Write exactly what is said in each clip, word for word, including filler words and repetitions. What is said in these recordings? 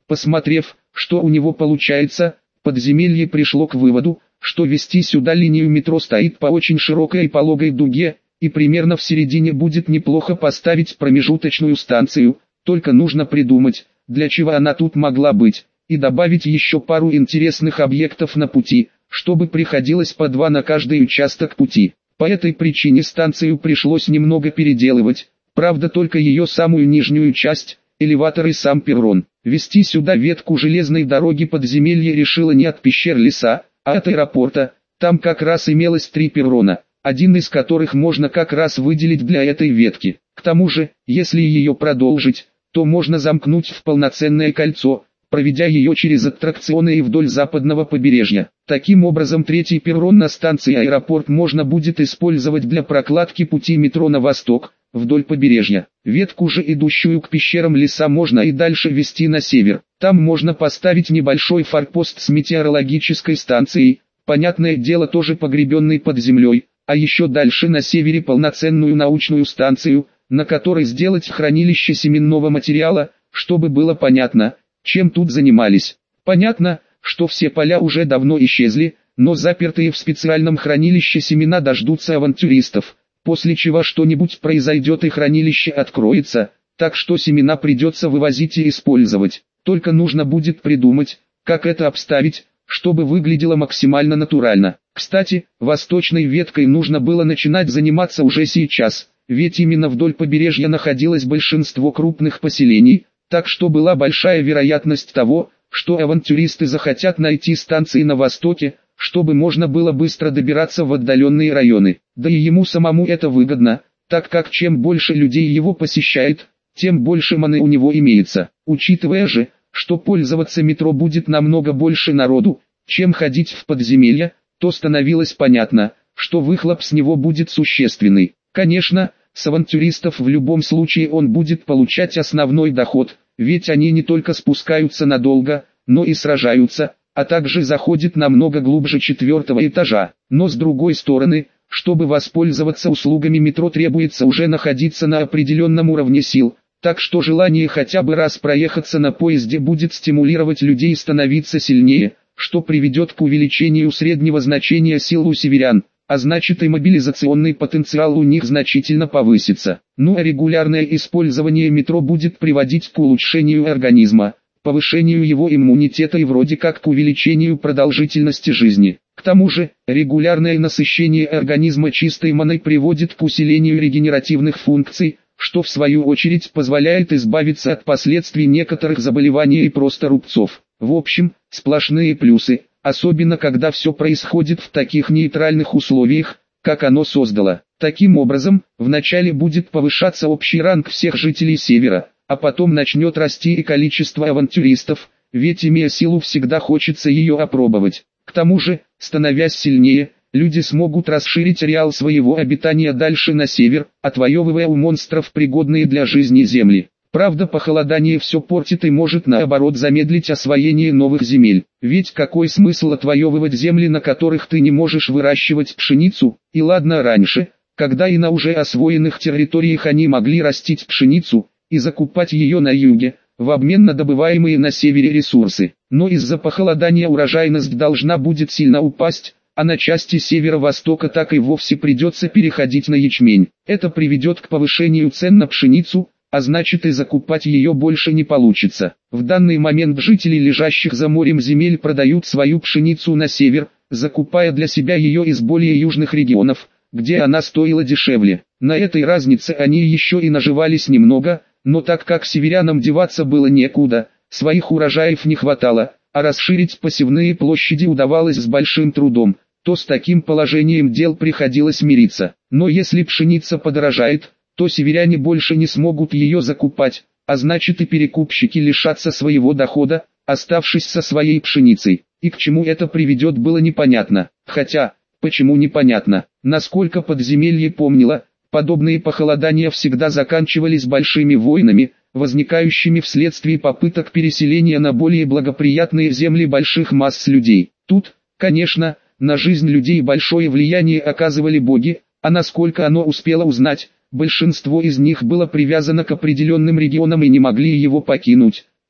Посмотрев, что у него получается, подземелье пришло к выводу, что вести сюда линию метро стоит по очень широкой и пологой дуге, и примерно в середине будет неплохо поставить промежуточную станцию, только нужно придумать, для чего она тут могла быть, и добавить еще пару интересных объектов на пути, чтобы приходилось по два на каждый участок пути. По этой причине станцию пришлось немного переделывать, правда только ее самую нижнюю часть, элеватор и сам перрон. Вести сюда ветку железной дороги подземелье решило не от пещер леса, а от аэропорта. Там как раз имелось три перрона, один из которых можно как раз выделить для этой ветки. К тому же, если ее продолжить, то можно замкнуть в полноценное кольцо, проведя ее через аттракционы и вдоль западного побережья. Таким образом, третий перрон на станции аэропорт можно будет использовать для прокладки пути метро на восток, вдоль побережья. Ветку же, идущую к пещерам леса, можно и дальше вести на север. Там можно поставить небольшой форпост с метеорологической станцией, понятное дело тоже погребенный под землей, а еще дальше на севере полноценную научную станцию, на которой сделать хранилище семенного материала, чтобы было понятно, чем тут занимались. Понятно, что все поля уже давно исчезли, но запертые в специальном хранилище семена дождутся авантюристов, после чего что-нибудь произойдет и хранилище откроется, так что семена придется вывозить и использовать. Только нужно будет придумать, как это обставить, чтобы выглядело максимально натурально. Кстати, восточной веткой нужно было начинать заниматься уже сейчас, ведь именно вдоль побережья находилось большинство крупных поселений, так что была большая вероятность того, что авантюристы захотят найти станции на востоке, чтобы можно было быстро добираться в отдаленные районы. Да и ему самому это выгодно, так как чем больше людей его посещает, тем больше маны у него имеется. Учитывая же, что пользоваться метро будет намного больше народу, чем ходить в подземелья, то становилось понятно, что выхлоп с него будет существенный. Конечно, с авантюристов в любом случае он будет получать основной доход, ведь они не только спускаются надолго, но и сражаются, а также заходят намного глубже четвертого этажа. Но с другой стороны, чтобы воспользоваться услугами метро, требуется уже находиться на определенном уровне сил, так что желание хотя бы раз проехаться на поезде будет стимулировать людей становиться сильнее, что приведет к увеличению среднего значения сил у северян, а значит и мобилизационный потенциал у них значительно повысится. Ну а регулярное использование метро будет приводить к улучшению организма, повышению его иммунитета и вроде как к увеличению продолжительности жизни. К тому же, регулярное насыщение организма чистой маной приводит к усилению регенеративных функций, что в свою очередь позволяет избавиться от последствий некоторых заболеваний и просто рубцов. В общем, сплошные плюсы, особенно когда все происходит в таких нейтральных условиях, как оно создало. Таким образом, вначале будет повышаться общий ранг всех жителей Севера, а потом начнет расти и количество авантюристов, ведь имея силу всегда хочется ее опробовать. К тому же, становясь сильнее, люди смогут расширить ареал своего обитания дальше на север, отвоевывая у монстров пригодные для жизни земли. Правда, похолодание все портит и может наоборот замедлить освоение новых земель. Ведь какой смысл отвоевывать земли, на которых ты не можешь выращивать пшеницу? И ладно раньше, когда и на уже освоенных территориях они могли растить пшеницу и закупать ее на юге, в обмен на добываемые на севере ресурсы. Но из-за похолодания урожайность должна будет сильно упасть, а на части северо-востока так и вовсе придется переходить на ячмень. Это приведет к повышению цен на пшеницу, а значит и закупать ее больше не получится. В данный момент жители лежащих за морем земель продают свою пшеницу на север, закупая для себя ее из более южных регионов, где она стоила дешевле. На этой разнице они еще и наживались немного, но так как северянам деваться было некуда, своих урожаев не хватало, а расширить посевные площади удавалось с большим трудом, то с таким положением дел приходилось мириться. Но если пшеница подорожает, то северяне больше не смогут ее закупать, а значит и перекупщики лишатся своего дохода, оставшись со своей пшеницей. И к чему это приведет, было непонятно. Хотя, почему непонятно? Насколько подземелье помнило, подобные похолодания всегда заканчивались большими войнами, возникающими вследствие попыток переселения на более благоприятные земли больших масс людей. Тут, конечно, на жизнь людей большое влияние оказывали боги, а насколько оно успело узнать, большинство из них было привязано к определенным регионам и не могли его покинуть,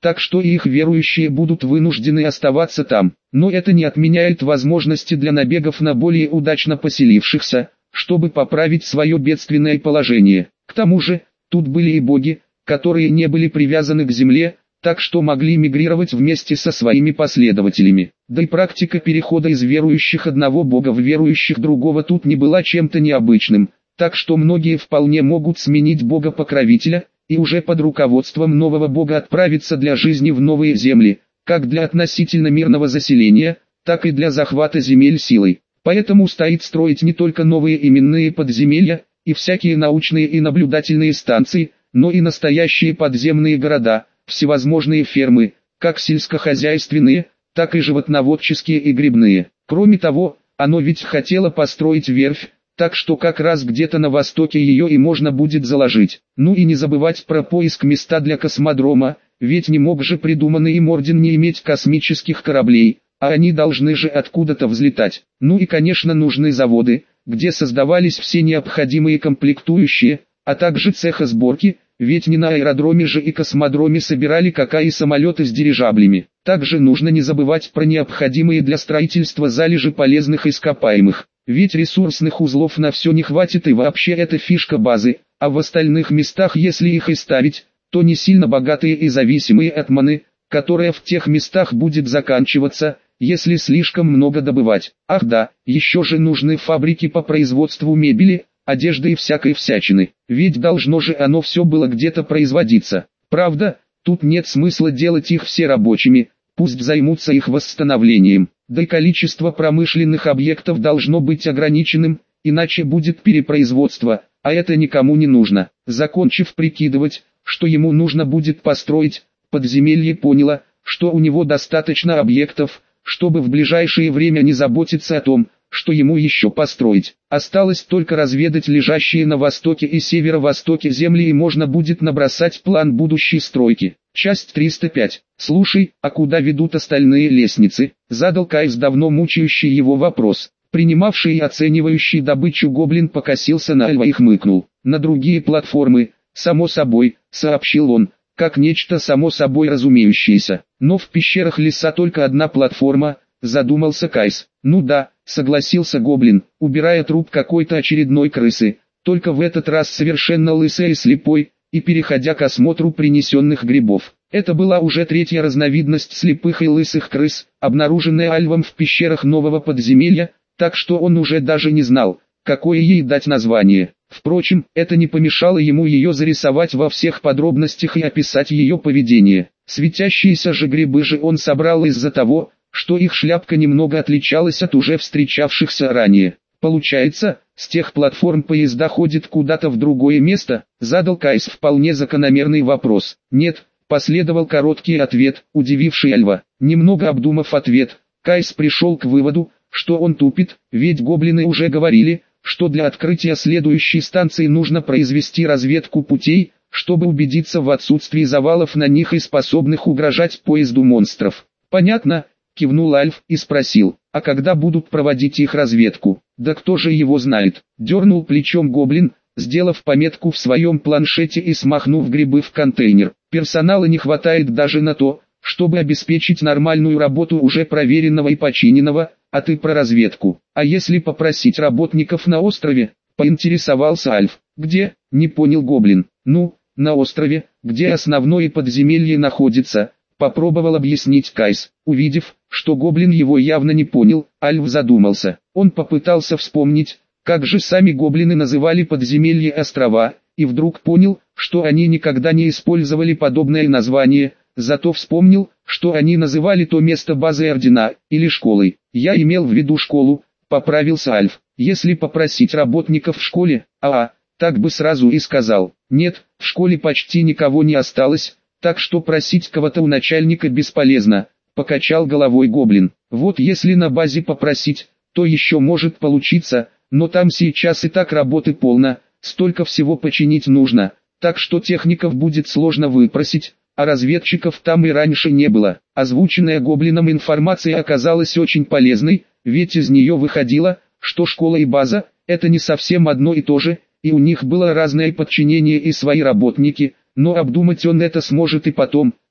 так что и их верующие будут вынуждены оставаться там. Но это не отменяет возможности для набегов на более удачно поселившихся, чтобы поправить свое бедственное положение. К тому же, тут были и боги, которые не были привязаны к земле, так что могли мигрировать вместе со своими последователями. Да и практика перехода из верующих одного бога в верующих другого тут не была чем-то необычным, так что многие вполне могут сменить бога-покровителя, и уже под руководством нового бога отправиться для жизни в новые земли, как для относительно мирного заселения, так и для захвата земель силой. Поэтому стоит строить не только новые именные подземелья, и всякие научные и наблюдательные станции, но и настоящие подземные города, всевозможные фермы, как сельскохозяйственные, так и животноводческие и грибные. Кроме того, оно ведь хотело построить верфь, так что как раз где-то на востоке ее и можно будет заложить. Ну и не забывать про поиск места для космодрома, ведь не мог же придуманный им орден не иметь космических кораблей, а они должны же откуда-то взлетать. Ну и конечно нужны заводы, где создавались все необходимые комплектующие, а также цеха сборки, ведь не на аэродроме же и космодроме собирали какая и самолеты с дирижаблями. Также нужно не забывать про необходимые для строительства залежи полезных ископаемых. Ведь ресурсных узлов на все не хватит, и вообще это фишка базы, а в остальных местах если их и ставить, то не сильно богатые и зависимые от маны, которая в тех местах будет заканчиваться, если слишком много добывать. Ах да, еще же нужны фабрики по производству мебели, одежды и всякой всячины, ведь должно же оно все было где-то производиться. Правда, тут нет смысла делать их все рабочими, пусть займутся их восстановлением. Да и количество промышленных объектов должно быть ограниченным, иначе будет перепроизводство, а это никому не нужно. Закончив прикидывать, что ему нужно будет построить, подземелье поняло, что у него достаточно объектов, чтобы в ближайшее время не заботиться о том, что ему еще построить. Осталось только разведать лежащие на востоке и северо-востоке земли, и можно будет набросать план будущей стройки. Часть триста пять. «Слушай, а куда ведут остальные лестницы?» — задал Кайс давно мучающий его вопрос. Принимавший и оценивающий добычу гоблин покосился на Альва и хмыкнул. «На другие платформы, само собой», — сообщил он, как нечто само собой разумеющееся. «Но в пещерах леса только одна платформа», — задумался Кайс. «Ну да», — согласился гоблин, убирая труп какой-то очередной крысы, только в этот раз совершенно лысый и слепой, и переходя к осмотру принесенных грибов. Это была уже третья разновидность слепых и лысых крыс, обнаруженная Альвом в пещерах нового подземелья, так что он уже даже не знал, какое ей дать название. Впрочем, это не помешало ему ее зарисовать во всех подробностях и описать ее поведение. Светящиеся же грибы же он собрал из-за того, что их шляпка немного отличалась от уже встречавшихся ранее. «Получается, с тех платформ поезда ходит куда-то в другое место?» — задал Кайс вполне закономерный вопрос. «Нет», — последовал короткий ответ, удививший Альва. Немного обдумав ответ, Кайс пришел к выводу, что он тупит, ведь гоблины уже говорили, что для открытия следующей станции нужно произвести разведку путей, чтобы убедиться в отсутствии завалов на них и способных угрожать поезду монстров. «Понятно», — кивнул Альф и спросил, «а когда будут проводить их разведку?» «Да кто же его знает?» — дернул плечом гоблин, сделав пометку в своем планшете и смахнув грибы в контейнер. «Персонала не хватает даже на то, чтобы обеспечить нормальную работу уже проверенного и починенного, а ты про разведку. А если попросить работников на острове?» — поинтересовался Альф. «Где?» — не понял гоблин. «Ну, на острове, где основное подземелье находится», — попробовал объяснить Кайс. Увидев, что гоблин его явно не понял, Альф задумался. Он попытался вспомнить, как же сами гоблины называли подземелье острова, и вдруг понял, что они никогда не использовали подобное название, зато вспомнил, что они называли то место базой ордена, или школой. «Я имел в виду школу», — поправился Альф. «Если попросить работников в школе, а, так бы сразу и сказал. Нет, в школе почти никого не осталось, так что просить кого-то у начальника бесполезно», — покачал головой гоблин. «Вот если на базе попросить, то еще может получиться, но там сейчас и так работы полно, столько всего починить нужно, так что техников будет сложно выпросить, а разведчиков там и раньше не было». Озвученная гоблином информация оказалась очень полезной, ведь из нее выходило, что школа и база – это не совсем одно и то же, и у них было разное подчинение и свои работники, но обдумать он это сможет и потом,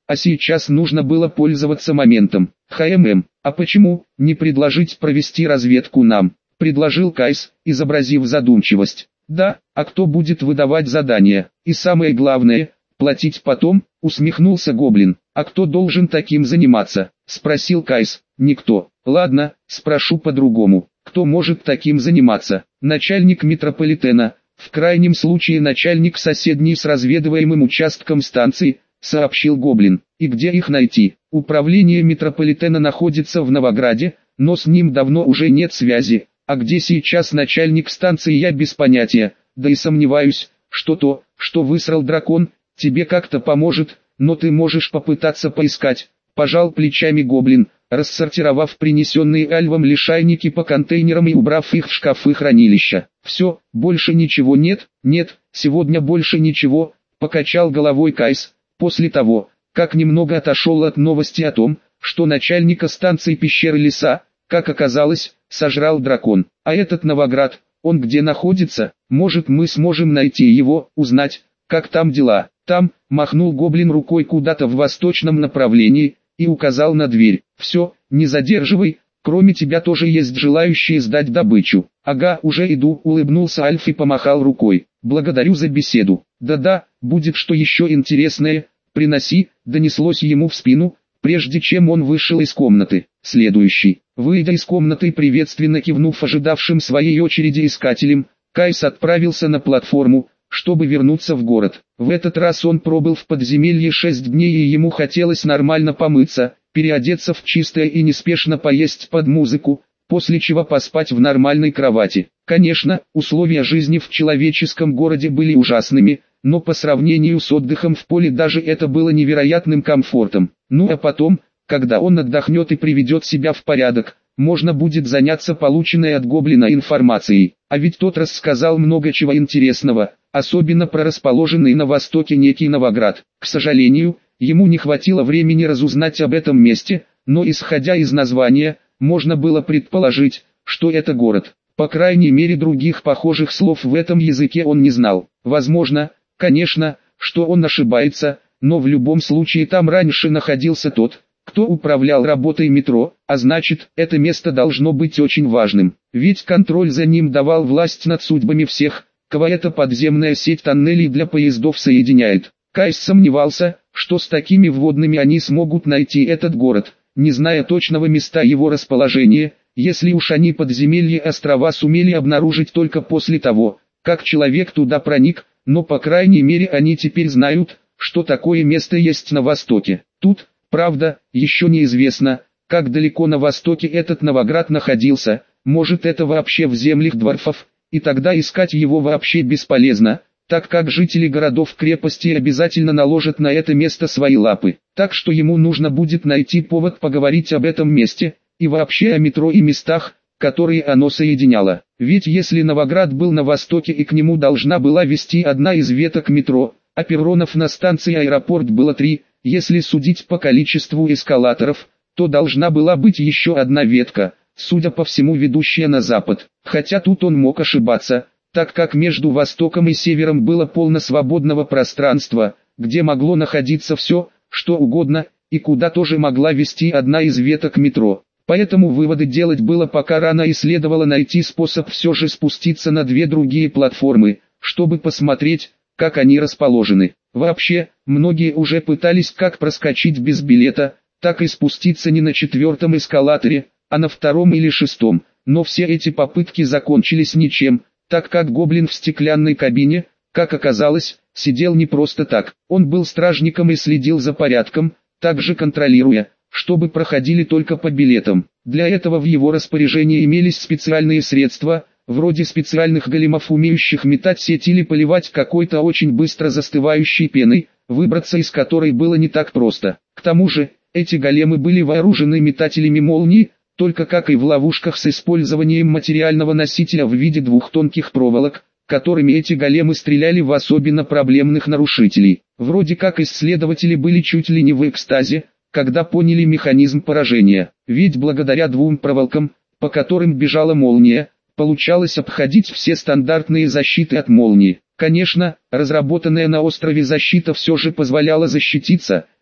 а сейчас нужно было пользоваться моментом. «ХММ, а почему не предложить провести разведку нам?» – предложил Кайс, изобразив задумчивость. «Да, а кто будет выдавать задания? И самое главное, платить потом?» – усмехнулся Гоблин. «А кто должен таким заниматься?» – спросил Кайс. «Никто». «Ладно, спрошу по-другому. Кто может таким заниматься?» «Начальник метрополитена, в крайнем случае начальник соседней с разведываемым участком станции», – сообщил Гоблин. «И где их найти?» «Управление метрополитена находится в Новограде, но с ним давно уже нет связи. А где сейчас начальник станции, я без понятия, да и сомневаюсь, что то, что высрал дракон, тебе как-то поможет, но ты можешь попытаться поискать». Пожал плечами Гоблин, рассортировав принесенные Альвом лишайники по контейнерам и убрав их в шкафы хранилища. «Все, больше ничего нет?» «Нет, сегодня больше ничего», — покачал головой Кайс, после того, как немного отошел от новости о том, что начальника станции пещеры леса, как оказалось, сожрал дракон. «А этот Новоград, он где находится? Может, мы сможем найти его, узнать, как там дела?» «Там», — махнул Гоблин рукой куда-то в восточном направлении, и указал на дверь. «Все, не задерживай, кроме тебя тоже есть желающие сдать добычу». «Ага, уже иду», — улыбнулся Альф и помахал рукой. «Благодарю за беседу». «Да-да, будет что еще интересное, приноси», — донеслось ему в спину, прежде чем он вышел из комнаты. Следующий. Выйдя из комнаты и приветственно кивнув ожидавшим своей очереди искателям, Кайс отправился на платформу, чтобы вернуться в город. В этот раз он пробыл в подземелье шесть дней, и ему хотелось нормально помыться, переодеться в чистое и неспешно поесть под музыку, после чего поспать в нормальной кровати. Конечно, условия жизни в человеческом городе были ужасными, но по сравнению с отдыхом в поле даже это было невероятным комфортом. Ну а потом, когда он отдохнет и приведет себя в порядок, можно будет заняться полученной от Гоблина информацией. А ведь тот рассказал много чего интересного, особенно про расположенный на востоке некий Новоград. К сожалению, ему не хватило времени разузнать об этом месте, но исходя из названия, можно было предположить, что это город. По крайней мере, других похожих слов в этом языке он не знал. Возможно, конечно, что он ошибается, но в любом случае там раньше находился тот, кто управлял работой метро, а значит, это место должно быть очень важным. Ведь контроль за ним давал власть над судьбами всех, кого эта подземная сеть тоннелей для поездов соединяет. Кайс сомневался, что с такими вводными они смогут найти этот город, не зная точного места его расположения, если уж они подземелье острова сумели обнаружить только после того, как человек туда проник, но по крайней мере они теперь знают, что такое место есть на востоке. Тут, правда, еще неизвестно, как далеко на востоке этот Новоград находился, может это вообще в землях дворфов, и тогда искать его вообще бесполезно, так как жители городов-крепости обязательно наложат на это место свои лапы. Так что ему нужно будет найти повод поговорить об этом месте, и вообще о метро и местах, которые оно соединяло. Ведь если Новоград был на востоке и к нему должна была вести одна из веток метро, а перронов на станции аэропорт было три, если судить по количеству эскалаторов, то должна была быть еще одна ветка, судя по всему ведущая на запад. Хотя тут он мог ошибаться, так как между востоком и севером было полно свободного пространства, где могло находиться все, что угодно, и куда тоже могла вести одна из веток метро. Поэтому выводы делать было пока рано, и следовало найти способ все же спуститься на две другие платформы, чтобы посмотреть, как они расположены. Вообще, многие уже пытались как проскочить без билета, так и спуститься не на четвертом эскалаторе, а на втором или шестом, но все эти попытки закончились ничем, так как Гоблин в стеклянной кабине, как оказалось, сидел не просто так. Он был стражником и следил за порядком, также контролируя, чтобы проходили только по билетам. Для этого в его распоряжении имелись специальные средства, вроде специальных големов, умеющих метать сеть или поливать какой-то очень быстро застывающей пеной, выбраться из которой было не так просто. К тому же, эти големы были вооружены метателями молний, только как и в ловушках с использованием материального носителя в виде двух тонких проволок, которыми эти големы стреляли в особенно проблемных нарушителей. Вроде как исследователи были чуть ли не в экстазе, когда поняли механизм поражения. Ведь благодаря двум проволокам, по которым бежала молния, получалось обходить все стандартные защиты от молнии. Конечно, разработанная на острове защита все же позволяла защититься,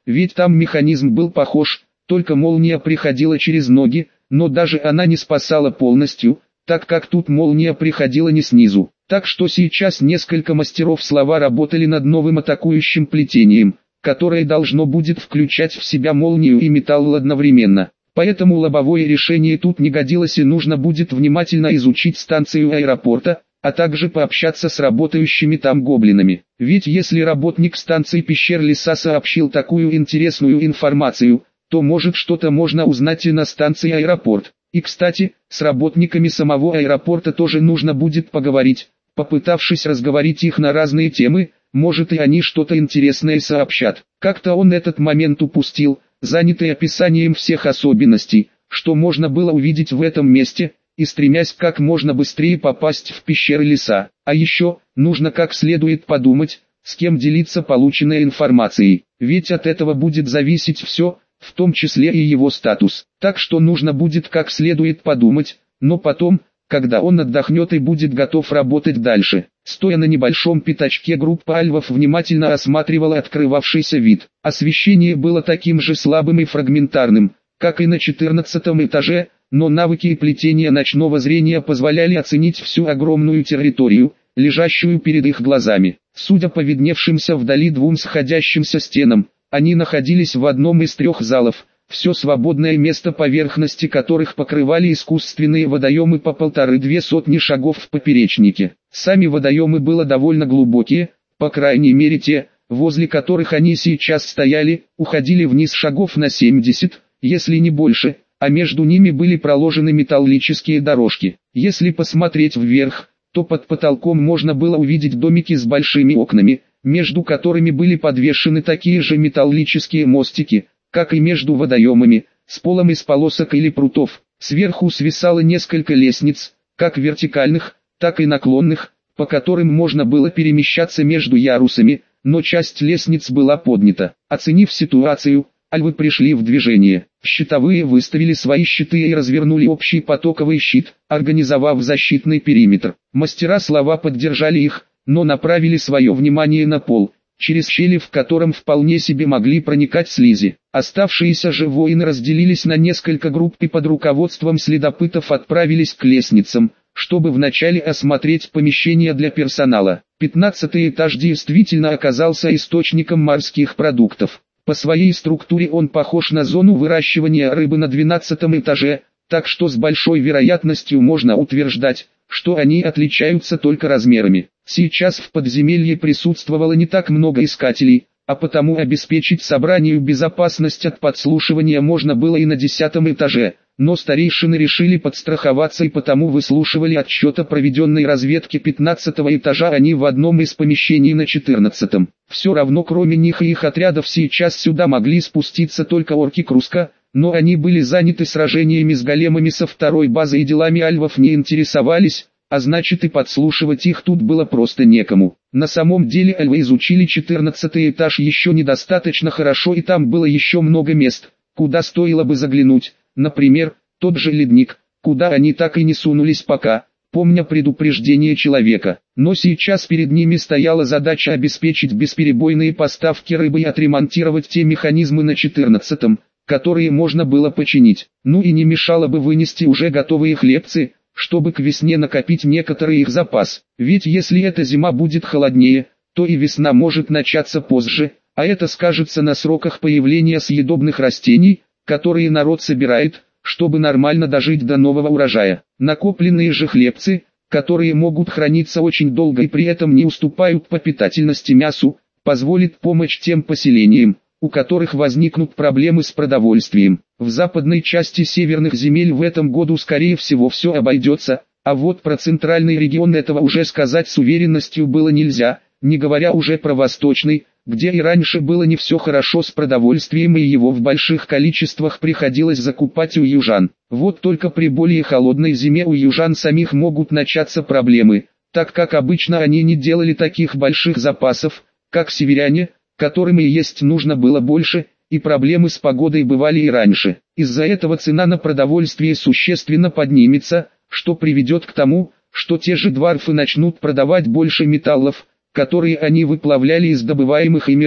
ведь там механизм был похож, только молния приходила через ноги, но даже она не спасала полностью, так как тут молния приходила не снизу. Так что сейчас несколько мастеров слова работали над новым атакующим плетением, которое должно будет включать в себя молнию и металл одновременно. Поэтому лобовое решение тут не годилось и нужно будет внимательно изучить станцию аэропорта, а также пообщаться с работающими там гоблинами. Ведь если работник станции пещер леса сообщил такую интересную информацию, то может что-то можно узнать и на станции аэропорт. И кстати, с работниками самого аэропорта тоже нужно будет поговорить, попытавшись разговорить их на разные темы, может и они что-то интересное сообщат. Как-то он этот момент упустил, занятый описанием всех особенностей, что можно было увидеть в этом месте, и стремясь как можно быстрее попасть в пещеры леса. А еще, нужно как следует подумать, с кем делиться полученной информацией, ведь от этого будет зависеть все, в том числе и его статус. Так что нужно будет как следует подумать, но потом, когда он отдохнет и будет готов работать дальше. Стоя на небольшом пятачке, группа альвов внимательно осматривала открывавшийся вид. Освещение было таким же слабым и фрагментарным, как и на четырнадцатом этаже, но навыки и плетения ночного зрения позволяли оценить всю огромную территорию, лежащую перед их глазами. Судя по видневшимся вдали двум сходящимся стенам, они находились в одном из трех залов, все свободное место поверхности которых покрывали искусственные водоемы по полторы-две сотни шагов в поперечнике. Сами водоемы были довольно глубокие, по крайней мере те, возле которых они сейчас стояли, уходили вниз шагов на семьдесят, если не больше, а между ними были проложены металлические дорожки. Если посмотреть вверх, то под потолком можно было увидеть домики с большими окнами, между которыми были подвешены такие же металлические мостики, как и между водоемами, с полом из полосок или прутов. Сверху свисало несколько лестниц, как вертикальных, так и наклонных, по которым можно было перемещаться между ярусами, но часть лестниц была поднята. Оценив ситуацию, альвы пришли в движение. Щитовые выставили свои щиты и развернули общий потоковый щит, организовав защитный периметр. Мастера слова поддержали их, но направили свое внимание на пол, через щели в котором вполне себе могли проникать слизи. Оставшиеся же воины разделились на несколько групп и под руководством следопытов отправились к лестницам, чтобы вначале осмотреть помещения для персонала. Пятнадцатый этаж действительно оказался источником морских продуктов. По своей структуре он похож на зону выращивания рыбы на двенадцатом этаже, так что с большой вероятностью можно утверждать, что они отличаются только размерами. Сейчас в подземелье присутствовало не так много искателей, а потому обеспечить собранию безопасность от подслушивания можно было и на десятом этаже, но старейшины решили подстраховаться и потому выслушивали отчет о проведенной разведке пятнадцатого этажа они в одном из помещений на четырнадцатом. Все равно кроме них и их отрядов сейчас сюда могли спуститься только орки Круска, но они были заняты сражениями с големами со второй базы и делами альвов не интересовались, а значит и подслушивать их тут было просто некому. На самом деле альвы изучили четырнадцатый этаж еще недостаточно хорошо и там было еще много мест, куда стоило бы заглянуть, например, тот же ледник, куда они так и не сунулись пока, помня предупреждение человека. Но сейчас перед ними стояла задача обеспечить бесперебойные поставки рыбы и отремонтировать те механизмы на четырнадцатом, которые можно было починить. Ну и не мешало бы вынести уже готовые хлебцы, чтобы к весне накопить некоторый их запас. Ведь если эта зима будет холоднее, то и весна может начаться позже, а это скажется на сроках появления съедобных растений, которые народ собирает, чтобы нормально дожить до нового урожая. Накопленные же хлебцы, которые могут храниться очень долго и при этом не уступают по питательности мясу, позволит помочь тем поселениям, у которых возникнут проблемы с продовольствием. В западной части северных земель в этом году скорее всего все обойдется, а вот про центральный регион этого уже сказать с уверенностью было нельзя, не говоря уже про восточный, где и раньше было не все хорошо с продовольствием и его в больших количествах приходилось закупать у южан. Вот только при более холодной зиме у южан самих могут начаться проблемы, так как обычно они не делали таких больших запасов, как северяне, которым и есть нужно было больше, и проблемы с погодой бывали и раньше. Из-за этого цена на продовольствие существенно поднимется, что приведет к тому, что те же дварфы начнут продавать больше металлов, которые они выплавляли из добываемых ими руд.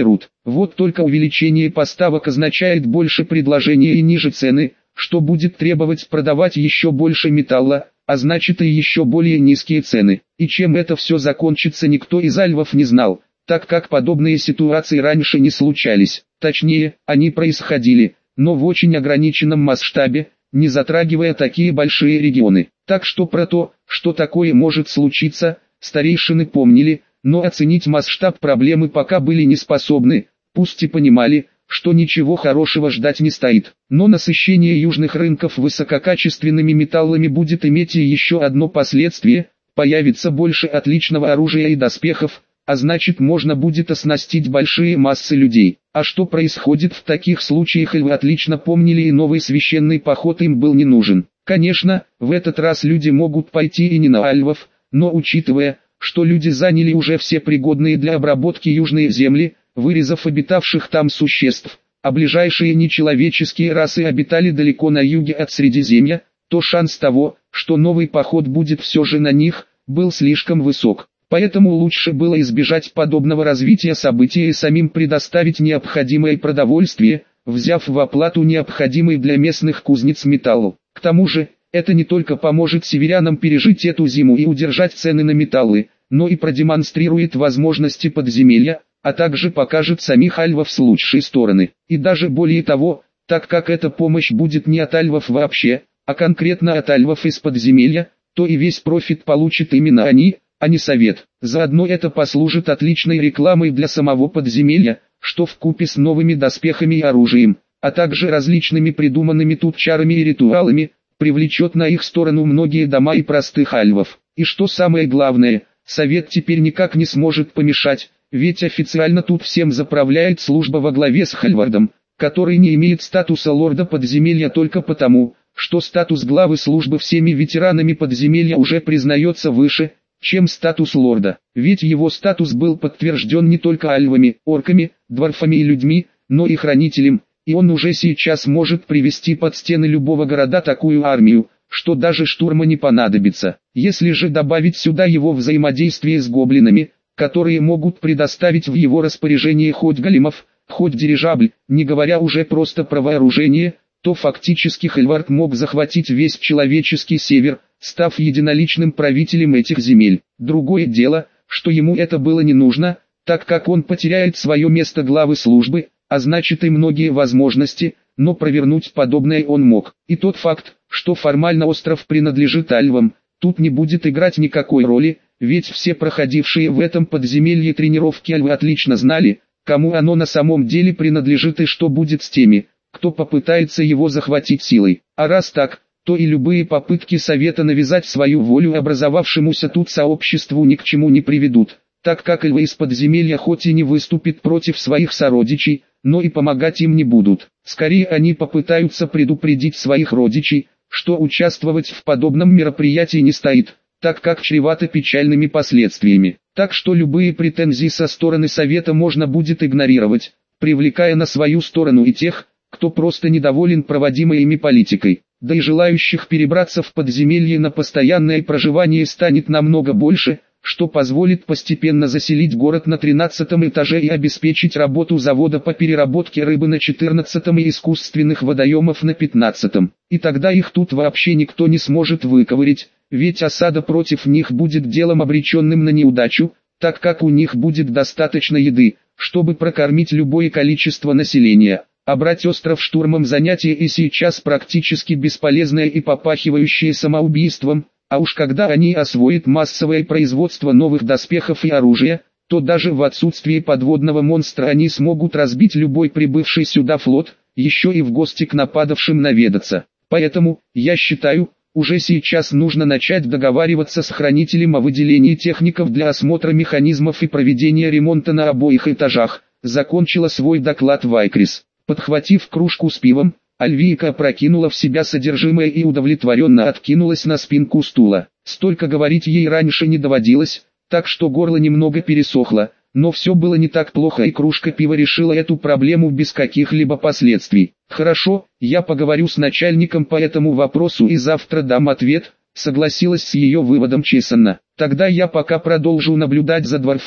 Вот только увеличение поставок означает больше предложения и ниже цены, что будет требовать продавать еще больше металла, а значит и еще более низкие цены. И чем это все закончится, никто из альвов не знал, так как подобные ситуации раньше не случались. Точнее, они происходили, но в очень ограниченном масштабе, не затрагивая такие большие регионы. Так что про то, что такое может случиться, старейшины помнили, но оценить масштаб проблемы пока были не способны, пусть и понимали, что ничего хорошего ждать не стоит. Но насыщение южных рынков высококачественными металлами будет иметь и еще одно последствие: появится больше отличного оружия и доспехов, а значит можно будет оснастить большие массы людей. А что происходит в таких случаях, вы отлично помнили, и новый священный поход им был не нужен. Конечно, в этот раз люди могут пойти и не на альвов, но учитывая, что люди заняли уже все пригодные для обработки южные земли, вырезав обитавших там существ, а ближайшие нечеловеческие расы обитали далеко на юге от Средиземья, то шанс того, что новый поход будет все же на них, был слишком высок. Поэтому лучше было избежать подобного развития событий и самим предоставить необходимое продовольствие, взяв в оплату необходимый для местных кузнец металл. К тому же, это не только поможет северянам пережить эту зиму и удержать цены на металлы, но и продемонстрирует возможности подземелья, а также покажет самих альвов с лучшей стороны. И даже более того, так как эта помощь будет не от альвов вообще, а конкретно от альвов из подземелья, то и весь профит получит именно они, а не совет. Заодно это послужит отличной рекламой для самого подземелья, что вкупе с новыми доспехами и оружием, а также различными придуманными тут чарами и ритуалами, привлечет на их сторону многие дома и простых альвов. И что самое главное, совет теперь никак не сможет помешать, ведь официально тут всем заправляет служба во главе с Хальвардом, который не имеет статуса лорда подземелья только потому, что статус главы службы всеми ветеранами подземелья уже признается выше, чем статус лорда. Ведь его статус был подтвержден не только альвами, орками, дворфами и людьми, но и хранителем, и он уже сейчас может привести под стены любого города такую армию, что даже штурма не понадобится. Если же добавить сюда его взаимодействие с гоблинами, которые могут предоставить в его распоряжение хоть големов, хоть дирижабль, не говоря уже просто про вооружение, то фактически Хальвард мог захватить весь человеческий север, став единоличным правителем этих земель. Другое дело, что ему это было не нужно, так как он потеряет свое место главы службы, а значит и многие возможности, но провернуть подобное он мог. И тот факт, что формально остров принадлежит альвам, тут не будет играть никакой роли, ведь все проходившие в этом подземелье тренировки альвы отлично знали, кому оно на самом деле принадлежит и что будет с теми, кто попытается его захватить силой. А раз так, то и любые попытки совета навязать свою волю образовавшемуся тут сообществу ни к чему не приведут, так как альвы из подземелья хоть и не выступит против своих сородичей, но и помогать им не будут. Скорее они попытаются предупредить своих родичей, что участвовать в подобном мероприятии не стоит, так как чревато печальными последствиями. Так что любые претензии со стороны совета можно будет игнорировать, привлекая на свою сторону и тех, кто просто недоволен проводимой ими политикой. Да и желающих перебраться в подземелье на постоянное проживание станет намного больше, что позволит постепенно заселить город на тринадцатом этаже и обеспечить работу завода по переработке рыбы на четырнадцатом и искусственных водоемов на пятнадцатом. И тогда их тут вообще никто не сможет выковырять, ведь осада против них будет делом обреченным на неудачу, так как у них будет достаточно еды, чтобы прокормить любое количество населения. А брать остров штурмом занятие и сейчас практически бесполезное и попахивающее самоубийством, а уж когда они освоят массовое производство новых доспехов и оружия, то даже в отсутствие подводного монстра они смогут разбить любой прибывший сюда флот, еще и в гости к нападавшим наведаться. Поэтому, я считаю, уже сейчас нужно начать договариваться с хранителем о выделении техников для осмотра механизмов и проведения ремонта на обоих этажах, закончила свой доклад Вайкрис. Подхватив кружку с пивом, Альвийка опрокинула в себя содержимое и удовлетворенно откинулась на спинку стула. Столько говорить ей раньше не доводилось, так что горло немного пересохло, но все было не так плохо и кружка пива решила эту проблему без каких-либо последствий. «Хорошо, я поговорю с начальником по этому вопросу и завтра дам ответ», согласилась с ее выводом Чесанна. «Тогда я пока продолжу наблюдать за дворфами,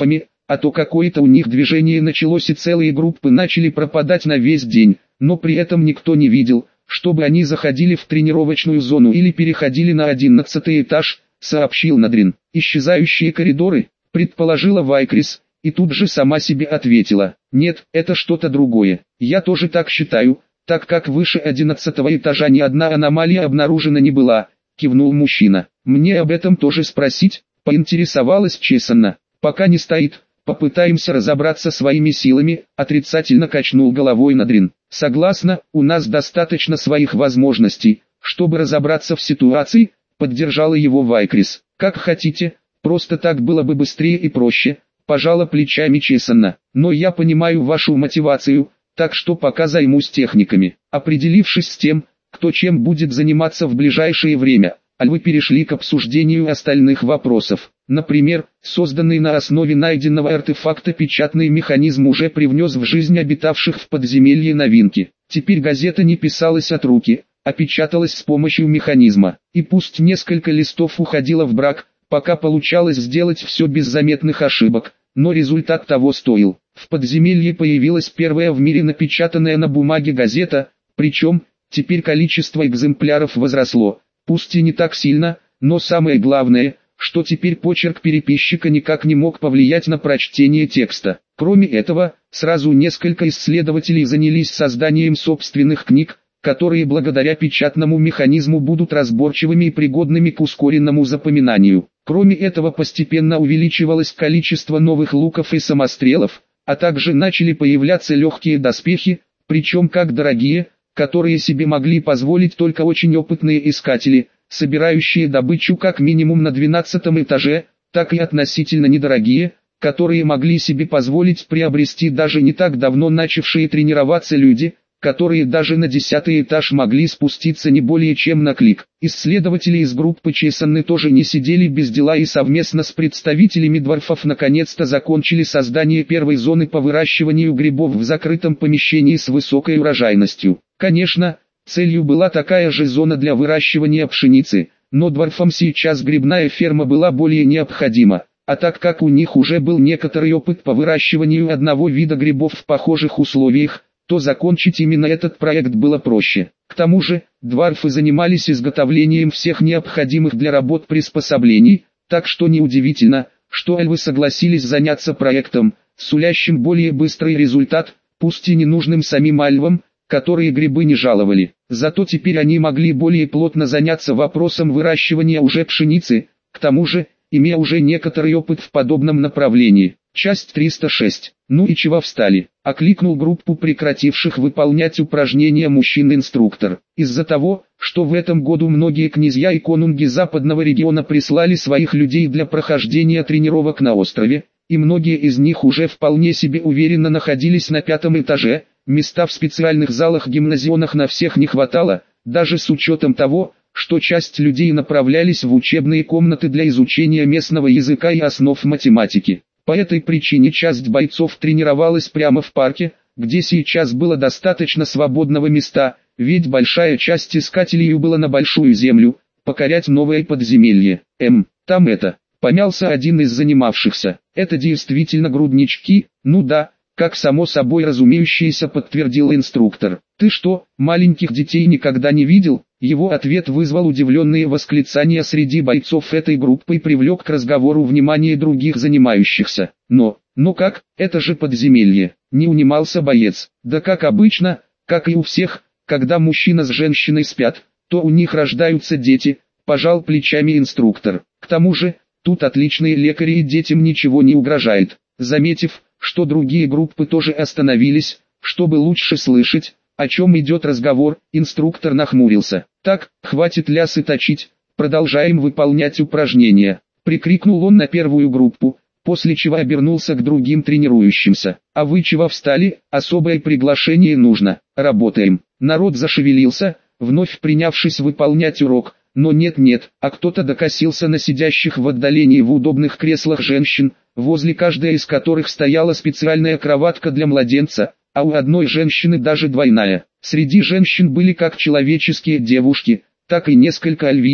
а то какое-то у них движение началось и целые группы начали пропадать на весь день, но при этом никто не видел, чтобы они заходили в тренировочную зону или переходили на одиннадцатый этаж, сообщил Надрин. Исчезающие коридоры, предположила Вайкрис, и тут же сама себе ответила: нет, это что-то другое. Я тоже так считаю, так как выше одиннадцатого этажа ни одна аномалия обнаружена не была, кивнул мужчина. Мне об этом тоже спросить, поинтересовалась Чесанна. Пока не стоит, попытаемся разобраться своими силами, отрицательно качнул головой Надрин. Согласна, у нас достаточно своих возможностей, чтобы разобраться в ситуации, поддержала его Вайкрис. Как хотите, просто так было бы быстрее и проще, пожала плечами Чесанна. Но я понимаю вашу мотивацию, так что пока займусь техниками. Определившись с тем, кто чем будет заниматься в ближайшее время, Альвы перешли к обсуждению остальных вопросов. Например, созданный на основе найденного артефакта печатный механизм уже привнес в жизнь обитавших в подземелье новинки. Теперь газета не писалась от руки, а печаталась с помощью механизма. И пусть несколько листов уходило в брак, пока получалось сделать все без заметных ошибок, но результат того стоил. В подземелье появилась первая в мире напечатанная на бумаге газета, причем, теперь количество экземпляров возросло. Пусть и не так сильно, но самое главное, что теперь почерк переписчика никак не мог повлиять на прочтение текста. Кроме этого, сразу несколько исследователей занялись созданием собственных книг, которые благодаря печатному механизму будут разборчивыми и пригодными к ускоренному запоминанию. Кроме этого, постепенно увеличивалось количество новых луков и самострелов, а также начали появляться легкие доспехи, причем как дорогие, которые себе могли позволить только очень опытные искатели, собирающие добычу как минимум на двенадцатом этаже, так и относительно недорогие, которые могли себе позволить приобрести даже не так давно начавшие тренироваться люди, которые даже на десятый этаж могли спуститься не более чем на клик. Исследователи из группы Чесанны тоже не сидели без дела и совместно с представителями дворфов наконец-то закончили создание первой зоны по выращиванию грибов в закрытом помещении с высокой урожайностью. Конечно, целью была такая же зона для выращивания пшеницы, но дворфам сейчас грибная ферма была более необходима, а так как у них уже был некоторый опыт по выращиванию одного вида грибов в похожих условиях, то закончить именно этот проект было проще. К тому же, дворфы занимались изготовлением всех необходимых для работ приспособлений, так что неудивительно, что альвы согласились заняться проектом, сулящим более быстрый результат, пусть и ненужным самим альвам, которые грибы не жаловали. Зато теперь они могли более плотно заняться вопросом выращивания уже пшеницы, к тому же, имея уже некоторый опыт в подобном направлении. Часть триста шесть. Ну и чего встали? Окликнул группу прекративших выполнять упражнения мужчин-инструктор. Из-за того, что в этом году многие князья и конунги западного региона прислали своих людей для прохождения тренировок на острове, и многие из них уже вполне себе уверенно находились на пятом этаже, места в специальных залах-гимназионах на всех не хватало, даже с учетом того, что часть людей направлялись в учебные комнаты для изучения местного языка и основ математики. По этой причине часть бойцов тренировалась прямо в парке, где сейчас было достаточно свободного места, ведь большая часть искателей убыла на большую землю, покорять новое подземелье. Эм, там это, помялся один из занимавшихся. Это действительно груднички, ну да, как само собой разумеющееся подтвердил инструктор. Ты что, маленьких детей никогда не видел? Его ответ вызвал удивленные восклицания среди бойцов этой группы и привлек к разговору внимание других занимающихся. Но, ну как, это же подземелье, не унимался боец. Да как обычно, как и у всех, когда мужчина с женщиной спят, то у них рождаются дети, пожал плечами инструктор. К тому же, тут отличные лекари и детям ничего не угрожает. Заметив, что другие группы тоже остановились, чтобы лучше слышать, о чем идет разговор, инструктор нахмурился. Так, хватит лясы точить, продолжаем выполнять упражнения. Прикрикнул он на первую группу, после чего обернулся к другим тренирующимся. А вы чего встали, особое приглашение нужно, работаем. Народ зашевелился, вновь принявшись выполнять урок. Но нет-нет, а кто-то докосился на сидящих в отдалении в удобных креслах женщин, возле каждой из которых стояла специальная кроватка для младенца, а у одной женщины даже двойная. Среди женщин были как человеческие девушки, так и несколько альвиек,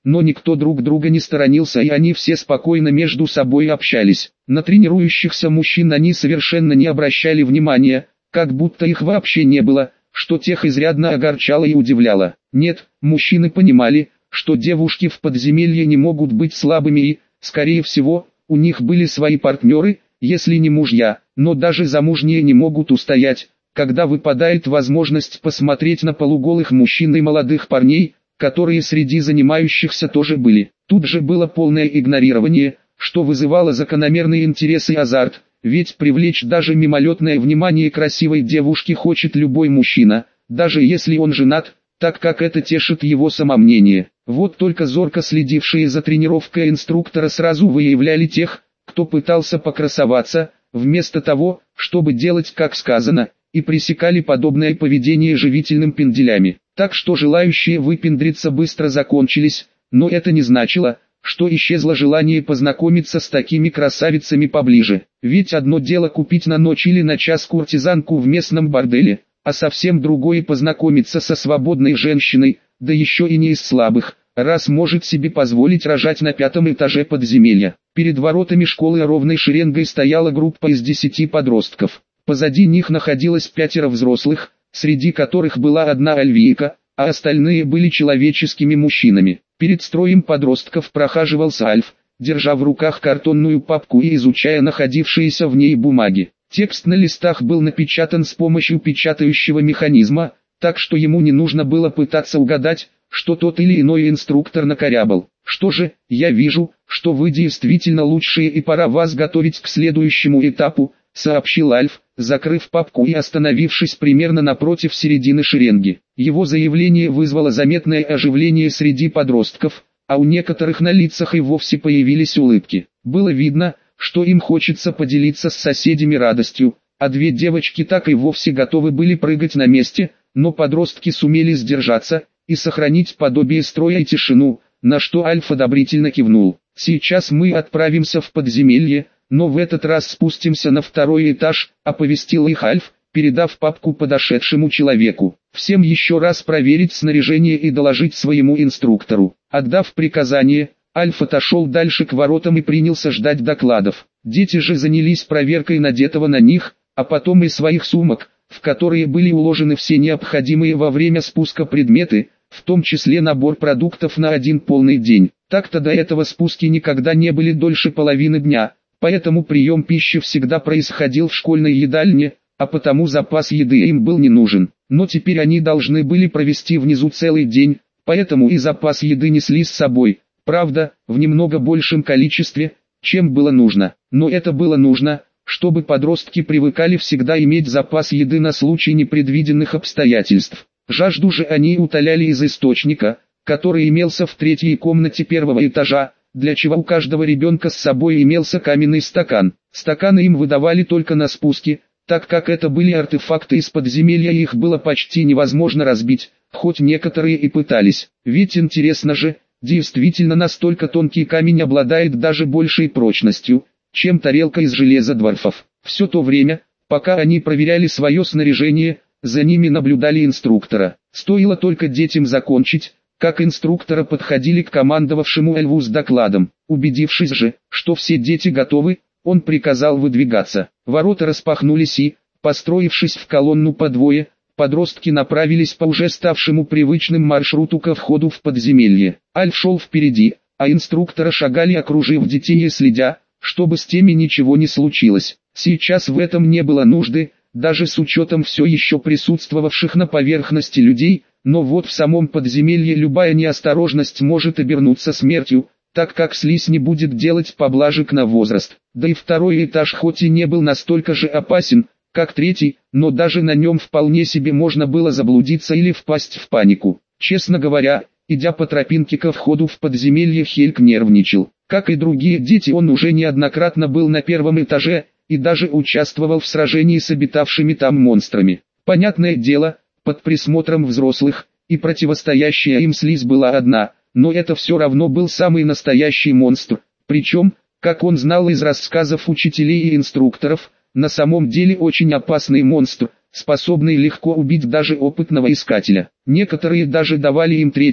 но никто друг друга не сторонился и они все спокойно между собой общались. На тренирующихся мужчин они совершенно не обращали внимания, как будто их вообще не было, что тех изрядно огорчало и удивляло. Нет, мужчины понимали, что девушки в подземелье не могут быть слабыми и, скорее всего, у них были свои партнеры, если не мужья, но даже замужние не могут устоять, когда выпадает возможность посмотреть на полуголых мужчин и молодых парней, которые среди занимающихся тоже были. Тут же было полное игнорирование, что вызывало закономерный интерес и азарт, ведь привлечь даже мимолетное внимание красивой девушки хочет любой мужчина, даже если он женат, так как это тешит его самомнение. Вот только зорко следившие за тренировкой инструктора сразу выявляли тех, кто пытался покрасоваться, вместо того, чтобы делать как сказано, и пресекали подобное поведение живительным пенделями. Так что желающие выпендриться быстро закончились, но это не значило, что исчезло желание познакомиться с такими красавицами поближе. Ведь одно дело купить на ночь или на час куртизанку в местном борделе, а совсем другое познакомиться со свободной женщиной, да еще и не из слабых, раз может себе позволить рожать на пятом этаже подземелья. Перед воротами школы ровной шеренгой стояла группа из десяти подростков. Позади них находилось пятеро взрослых, среди которых была одна Альвийка, а остальные были человеческими мужчинами. Перед строем подростков прохаживался Альф, держа в руках картонную папку и изучая находившиеся в ней бумаги. Текст на листах был напечатан с помощью печатающего механизма, так что ему не нужно было пытаться угадать, что тот или иной инструктор накорябал. «Что же, я вижу, что вы действительно лучшие и пора вас готовить к следующему этапу», сообщил Альф, закрыв папку и остановившись примерно напротив середины шеренги. Его заявление вызвало заметное оживление среди подростков, а у некоторых на лицах и вовсе появились улыбки. Было видно, что им хочется поделиться с соседями радостью, а две девочки так и вовсе готовы были прыгать на месте, но подростки сумели сдержаться и сохранить подобие строя и тишину, на что Альф одобрительно кивнул. «Сейчас мы отправимся в подземелье, но в этот раз спустимся на второй этаж», — оповестил их Альф, передав папку подошедшему человеку. «Всем еще раз проверить снаряжение и доложить своему инструктору». Отдав приказание, Альф отошел дальше к воротам и принялся ждать докладов. Дети же занялись проверкой надетого на них, а потом и своих сумок, в которые были уложены все необходимые во время спуска предметы, в том числе набор продуктов на один полный день. Так-то до этого спуски никогда не были дольше половины дня, поэтому прием пищи всегда происходил в школьной едальне, а потому запас еды им был не нужен. Но теперь они должны были провести внизу целый день, поэтому и запас еды несли с собой. Правда, в немного большем количестве, чем было нужно. Но это было нужно, чтобы подростки привыкали всегда иметь запас еды на случай непредвиденных обстоятельств. Жажду же они утоляли из источника, который имелся в третьей комнате первого этажа, для чего у каждого ребенка с собой имелся каменный стакан. Стаканы им выдавали только на спуске, так как это были артефакты из подземелья и их было почти невозможно разбить, хоть некоторые и пытались. Ведь интересно же, действительно настолько тонкий камень обладает даже большей прочностью, чем тарелка из железа дворфов. Все то время, пока они проверяли свое снаряжение, за ними наблюдали инструктора. Стоило только детям закончить, как инструктора подходили к командовавшему Эльву с докладом. Убедившись же, что все дети готовы, он приказал выдвигаться. Ворота распахнулись и, построившись в колонну по двое, подростки направились по уже ставшему привычным маршруту ко входу в подземелье. Альф шел впереди, а инструктора шагали, окружив детей и следя, чтобы с теми ничего не случилось. Сейчас в этом не было нужды, даже с учетом все еще присутствовавших на поверхности людей, но вот в самом подземелье любая неосторожность может обернуться смертью, так как слизь не будет делать поблажек на возраст. Да и второй этаж хоть и не был настолько же опасен, как третий, но даже на нем вполне себе можно было заблудиться или впасть в панику. Честно говоря, идя по тропинке ко входу в подземелье, Хельк нервничал. Как и другие дети, он уже неоднократно был на первом этаже, и даже участвовал в сражении с обитавшими там монстрами. Понятное дело, под присмотром взрослых, и противостоящая им слизь была одна, но это все равно был самый настоящий монстр, причем, как он знал из рассказов учителей и инструкторов, на самом деле очень опасный монстр, способный легко убить даже опытного искателя. Некоторые даже давали им третий,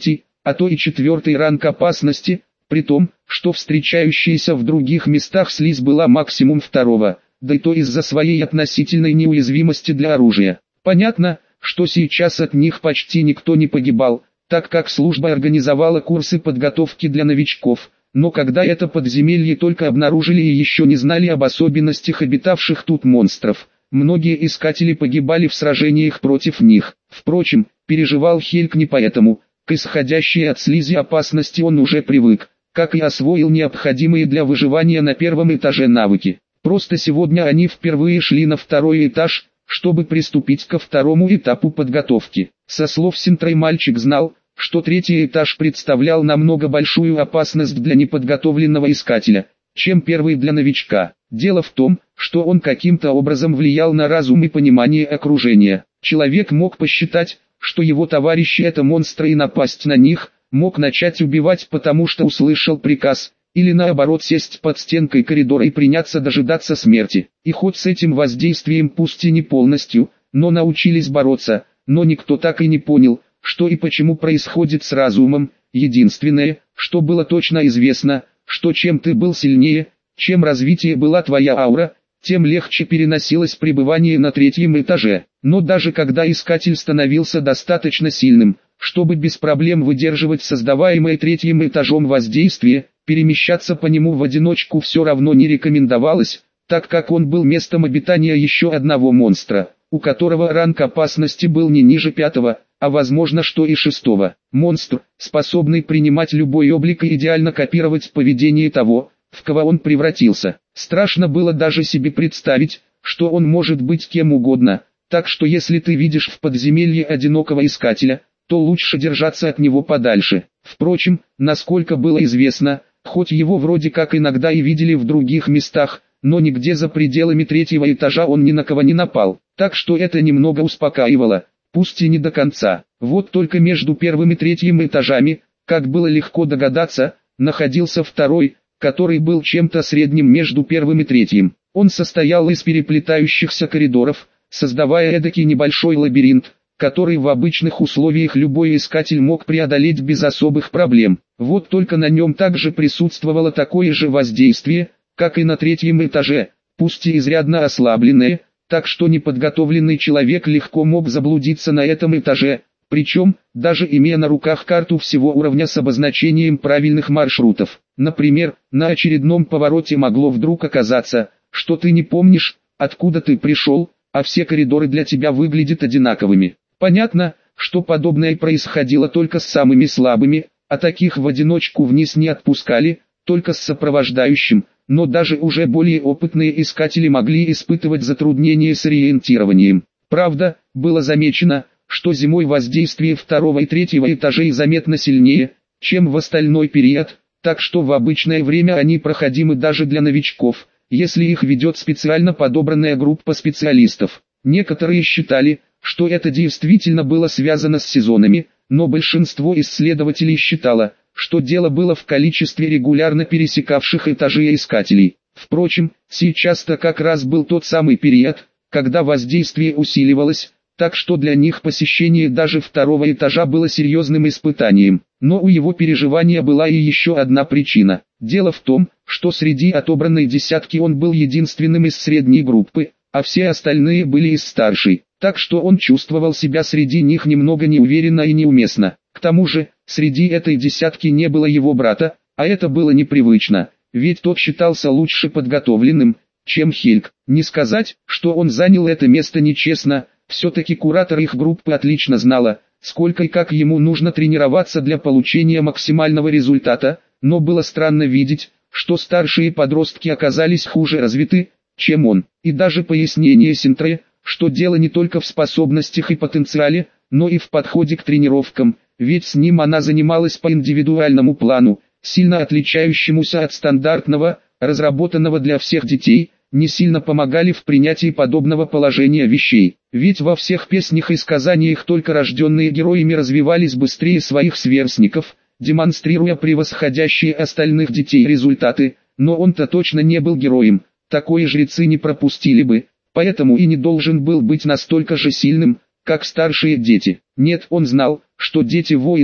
а то и четвертый ранг опасности, при том, что встречающаяся в других местах слизь была максимум второго, да и то из-за своей относительной неуязвимости для оружия. Понятно, что сейчас от них почти никто не погибал, так как служба организовала курсы подготовки для новичков, но когда это подземелье только обнаружили и еще не знали об особенностях обитавших тут монстров, многие искатели погибали в сражениях против них. Впрочем, переживал Хельг не поэтому, к исходящей от слизи опасности он уже привык, как и освоил необходимые для выживания на первом этаже навыки. Просто сегодня они впервые шли на второй этаж, чтобы приступить ко второму этапу подготовки. Со слов Синтры мальчик знал, что третий этаж представлял намного большую опасность для неподготовленного искателя, чем первый для новичка. Дело в том, что он каким-то образом влиял на разум и понимание окружения. Человек мог посчитать, что его товарищи это монстры и напасть на них, мог начать убивать потому что услышал приказ, или наоборот сесть под стенкой коридора и приняться дожидаться смерти. И хоть с этим воздействием пусть и не полностью, но научились бороться, но никто так и не понял, что и почему происходит с разумом. Единственное, что было точно известно, что чем ты был сильнее, чем развитие была твоя аура, тем легче переносилось пребывание на третьем этаже. Но даже когда искатель становился достаточно сильным, чтобы без проблем выдерживать создаваемое третьим этажом воздействие, перемещаться по нему в одиночку все равно не рекомендовалось, так как он был местом обитания еще одного монстра, у которого ранг опасности был не ниже пятого, а возможно что и шестого. Монстр, способный принимать любой облик и идеально копировать поведение того, в кого он превратился. Страшно было даже себе представить, что он может быть кем угодно, так что если ты видишь в подземелье одинокого искателя, то лучше держаться от него подальше. Впрочем, насколько было известно, хоть его вроде как иногда и видели в других местах, но нигде за пределами третьего этажа он ни на кого не напал, так что это немного успокаивало, пусть и не до конца. Вот только между первым и третьим этажами, как было легко догадаться, находился второй, который был чем-то средним между первым и третьим. Он состоял из переплетающихся коридоров, создавая эдакий небольшой лабиринт, который в обычных условиях любой искатель мог преодолеть без особых проблем. Вот только на нем также присутствовало такое же воздействие, как и на третьем этаже, пусть и изрядно ослабленное, так что неподготовленный человек легко мог заблудиться на этом этаже, причем, даже имея на руках карту всего уровня с обозначением правильных маршрутов. Например, на очередном повороте могло вдруг оказаться, что ты не помнишь, откуда ты пришел, а все коридоры для тебя выглядят одинаковыми. Понятно, что подобное происходило только с самыми слабыми, а таких в одиночку вниз не отпускали, только с сопровождающим, но даже уже более опытные искатели могли испытывать затруднения с ориентированием. Правда, было замечено, что зимой воздействие второго и третьего этажей заметно сильнее, чем в остальной период, так что в обычное время они проходимы даже для новичков, если их ведет специально подобранная группа специалистов. Некоторые считали, что это действительно было связано с сезонами, но большинство исследователей считало, что дело было в количестве регулярно пересекавших этажи искателей. Впрочем, сейчас-то как раз был тот самый период, когда воздействие усиливалось, так что для них посещение даже второго этажа было серьезным испытанием. Но у его переживания была и еще одна причина. Дело в том, что среди отобранной десятки он был единственным из средней группы, а все остальные были из старшей, так что он чувствовал себя среди них немного неуверенно и неуместно. К тому же, среди этой десятки не было его брата, а это было непривычно, ведь тот считался лучше подготовленным, чем Хельг. Не сказать, что он занял это место нечестно, все-таки куратор их группы отлично знала, сколько и как ему нужно тренироваться для получения максимального результата, но было странно видеть, что старшие подростки оказались хуже развиты, чем он. И даже пояснение Синтры, что дело не только в способностях и потенциале, но и в подходе к тренировкам, ведь с ним она занималась по индивидуальному плану, сильно отличающемуся от стандартного, разработанного для всех детей, не сильно помогали в принятии подобного положения вещей. Ведь во всех песнях и сказаниях только рожденные героями развивались быстрее своих сверстников, демонстрируя превосходящие остальных детей результаты, но он-то точно не был героем, такое жрецы не пропустили бы, поэтому и не должен был быть настолько же сильным, как старшие дети. Нет, он знал, что дети воинов,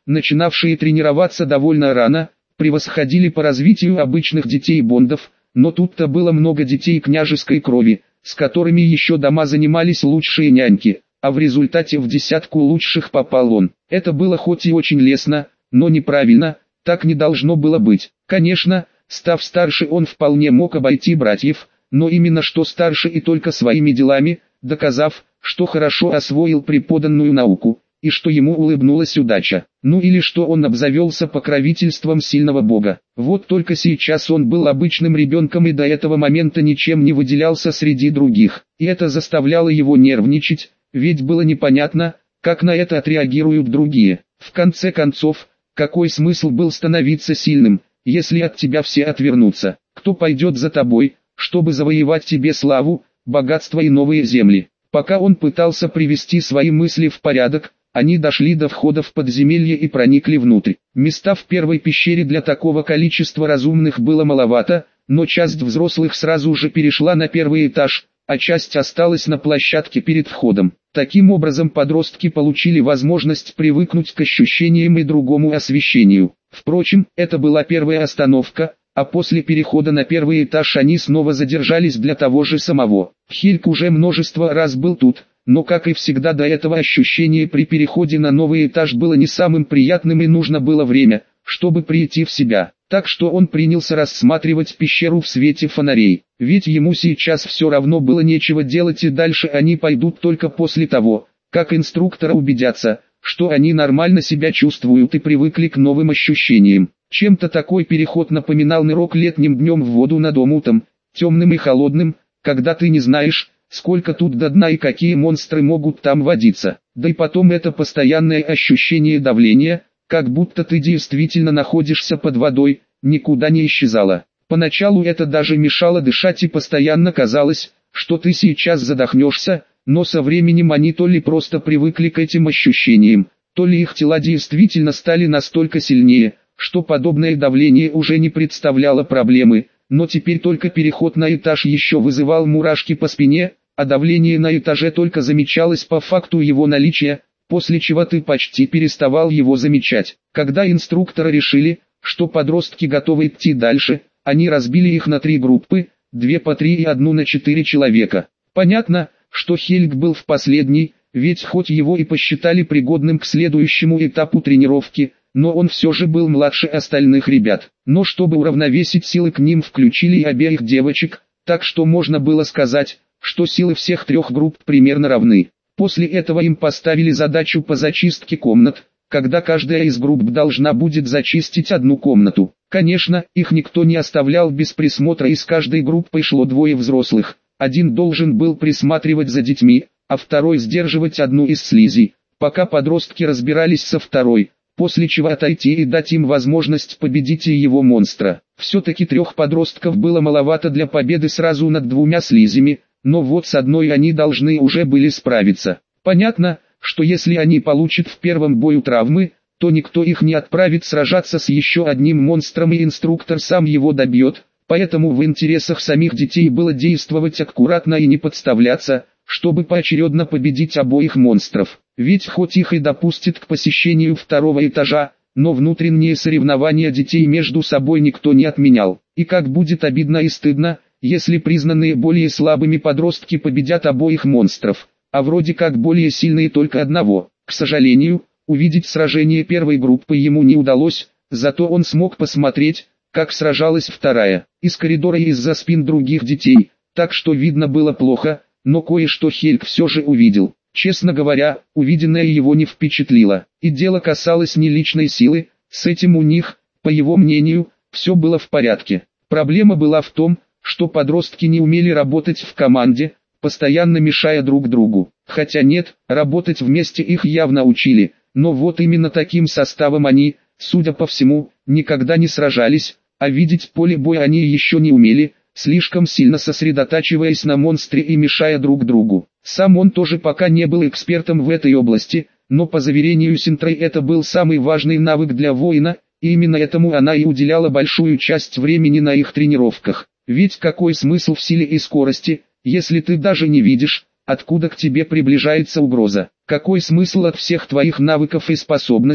начинавшие тренироваться довольно рано, превосходили по развитию обычных детей Бондов, но тут-то было много детей княжеской крови, с которыми еще дома занимались лучшие няньки, а в результате в десятку лучших попал он. Это было хоть и очень лестно, но неправильно, так не должно было быть. Конечно, став старше, он вполне мог обойти братьев, но именно что старше и только своими делами, доказав, что хорошо освоил преподанную науку, и что ему улыбнулась удача, ну или что он обзавелся покровительством сильного бога. Вот только сейчас он был обычным ребенком и до этого момента ничем не выделялся среди других, и это заставляло его нервничать, ведь было непонятно, как на это отреагируют другие. В конце концов, какой смысл был становиться сильным, если от тебя все отвернутся? Кто пойдет за тобой, чтобы завоевать тебе славу, богатство и новые земли? Пока он пытался привести свои мысли в порядок, они дошли до входа в подземелье и проникли внутрь. Места в первой пещере для такого количества разумных было маловато, но часть взрослых сразу же перешла на первый этаж, а часть осталась на площадке перед входом. Таким образом подростки получили возможность привыкнуть к ощущениям и другому освещению. Впрочем, это была первая остановка, а после перехода на первый этаж они снова задержались для того же самого. Хельг уже множество раз был тут, но как и всегда до этого ощущение при переходе на новый этаж было не самым приятным и нужно было время, чтобы прийти в себя. Так что он принялся рассматривать пещеру в свете фонарей, ведь ему сейчас все равно было нечего делать и дальше они пойдут только после того, как инструктора убедятся, что они нормально себя чувствуют и привыкли к новым ощущениям. Чем-то такой переход напоминал нырок летним днем в воду над омутом, темным и холодным, когда ты не знаешь, сколько тут до дна и какие монстры могут там водиться. Да и потом это постоянное ощущение давления, как будто ты действительно находишься под водой, никуда не исчезало. Поначалу это даже мешало дышать и постоянно казалось, что ты сейчас задохнешься, но со временем они то ли просто привыкли к этим ощущениям, то ли их тела действительно стали настолько сильнее, что подобное давление уже не представляло проблемы, но теперь только переход на этаж еще вызывал мурашки по спине, а давление на этаже только замечалось по факту его наличия, после чего ты почти переставал его замечать. Когда инструкторы решили, что подростки готовы идти дальше, они разбили их на три группы, две по три и одну на четыре человека. Понятно, что Хельг был в последней, ведь хоть его и посчитали пригодным к следующему этапу тренировки, но он все же был младше остальных ребят. Но чтобы уравновесить силы, к ним включили и обеих девочек, так что можно было сказать, что силы всех трех групп примерно равны. После этого им поставили задачу по зачистке комнат, когда каждая из групп должна будет зачистить одну комнату. Конечно, их никто не оставлял без присмотра, и с каждой группой шло двое взрослых. Один должен был присматривать за детьми, а второй сдерживать одну из слизей, пока подростки разбирались со второй, после чего отойти и дать им возможность победить и его монстра. Все-таки трех подростков было маловато для победы сразу над двумя слизями, но вот с одной они должны уже были справиться. Понятно, что если они получат в первом бою травмы, то никто их не отправит сражаться с еще одним монстром и инструктор сам его добьет, поэтому в интересах самих детей было действовать аккуратно и не подставляться, чтобы поочередно победить обоих монстров. Ведь хоть их и допустят к посещению второго этажа, но внутренние соревнования детей между собой никто не отменял. И как будет обидно и стыдно, если признанные более слабыми подростки победят обоих монстров, а вроде как более сильные только одного. К сожалению, увидеть сражение первой группы ему не удалось, зато он смог посмотреть, как сражалась вторая, из коридора и из-за спин других детей, так что видно было плохо, но кое-что Хельг все же увидел. Честно говоря, увиденное его не впечатлило, и дело касалось не личной силы, с этим у них, по его мнению, все было в порядке. Проблема была в том, что подростки не умели работать в команде, постоянно мешая друг другу. Хотя нет, работать вместе их явно учили, но вот именно таким составом они, судя по всему, никогда не сражались, а видеть поле боя они еще не умели, слишком сильно сосредотачиваясь на монстре и мешая друг другу. Сам он тоже пока не был экспертом в этой области, но по заверению Синтры это был самый важный навык для воина, и именно этому она и уделяла большую часть времени на их тренировках. Ведь какой смысл в силе и скорости, если ты даже не видишь, откуда к тебе приближается угроза? Какой смысл от всех твоих навыков и способностей,